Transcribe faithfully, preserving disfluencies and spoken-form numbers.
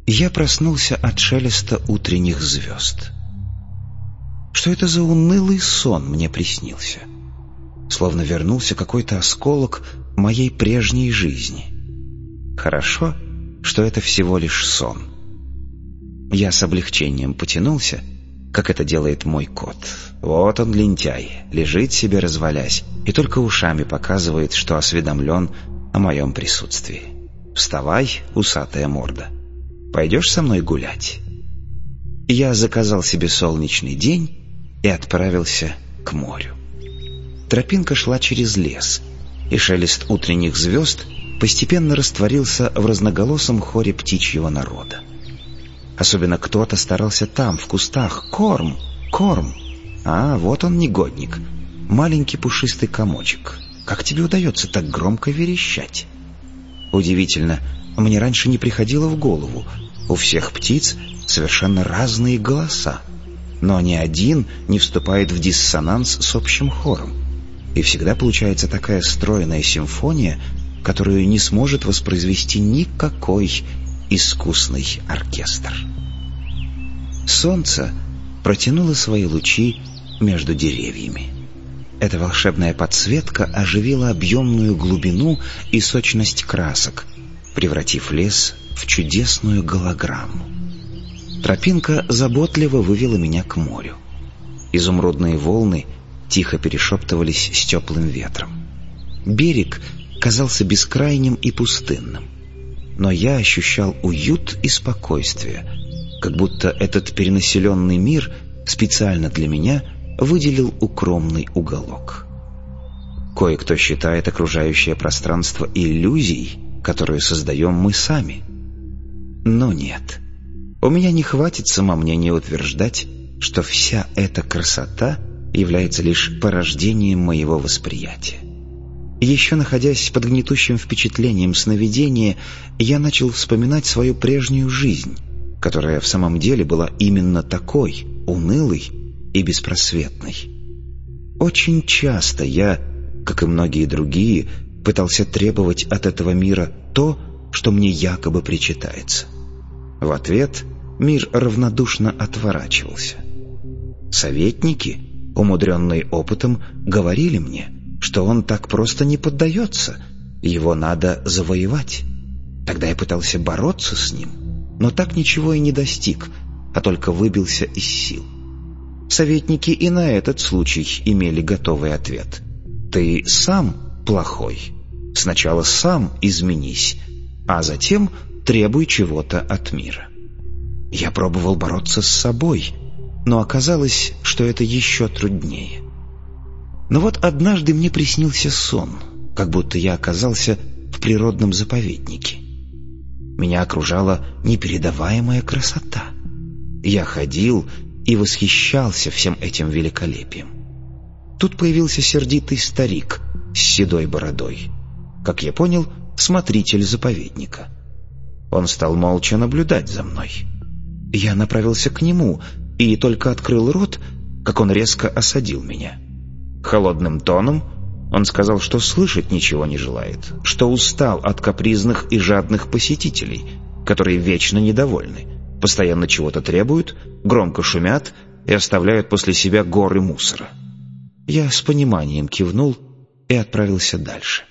Я проснулся от шелеста утренних звезд. Что это за унылый сон мне приснился? Словно вернулся какой-то осколок моей прежней жизни. Хорошо, что это всего лишь сон. Я с облегчением потянулся, как это делает мой кот. Вот он, лентяй, лежит себе развалясь и только ушами показывает, что осведомлен о моем присутствии. Вставай, усатая морда. Пойдешь со мной гулять? Я заказал себе солнечный день и отправился к морю. Тропинка шла через лес, и шелест утренних звезд постепенно растворился в разноголосом хоре птичьего народа. Особенно кто-то старался там, в кустах. Корм! Корм! А, вот он, негодник. Маленький пушистый комочек. Как тебе удается так громко верещать? Удивительно, мне раньше не приходило в голову. У всех птиц совершенно разные голоса, но ни один не вступает в диссонанс с общим хором. И всегда получается такая стройная симфония, которую не сможет воспроизвести никакой искусный оркестр. Солнце протянуло свои лучи между деревьями. Эта волшебная подсветка оживила объемную глубину и сочность красок, превратив лес в чудесную голограмму. Тропинка заботливо вывела меня к морю. Изумрудные волны тихо перешептывались с теплым ветром. Берег казался бескрайним и пустынным, но я ощущал уют и спокойствие, как будто этот перенаселенный мир специально для меня выделил укромный уголок. Кое-кто считает окружающее пространство иллюзией, которую создаем мы сами. Но нет, у меня не хватит самомнения утверждать, что вся эта красота является лишь порождением моего восприятия. Еще находясь под гнетущим впечатлением сновидения, я начал вспоминать свою прежнюю жизнь, которая в самом деле была именно такой, унылой и беспросветной. Очень часто я, как и многие другие, пытался требовать от этого мира то, что мне якобы причитается. В ответ мир равнодушно отворачивался. Советники, умудренные опытом, говорили мне, что он так просто не поддается, его надо завоевать. Тогда я пытался бороться с ним, но так ничего и не достиг, а только выбился из сил. Советники и на этот случай имели готовый ответ. Ты сам плохой. Сначала сам изменись, а затем требуй чего-то от мира. Я пробовал бороться с собой, но оказалось, что это еще труднее. Но вот однажды мне приснился сон, как будто я оказался в природном заповеднике. Меня окружала непередаваемая красота. Я ходил и восхищался всем этим великолепием. Тут появился сердитый старик с седой бородой. Как я понял, смотритель заповедника. Он стал молча наблюдать за мной. Я направился к нему и только открыл рот, как он резко осадил меня. Холодным тоном он сказал, что слышать ничего не желает, что устал от капризных и жадных посетителей, которые вечно недовольны, постоянно чего-то требуют, громко шумят и оставляют после себя горы мусора. Я с пониманием кивнул и отправился дальше.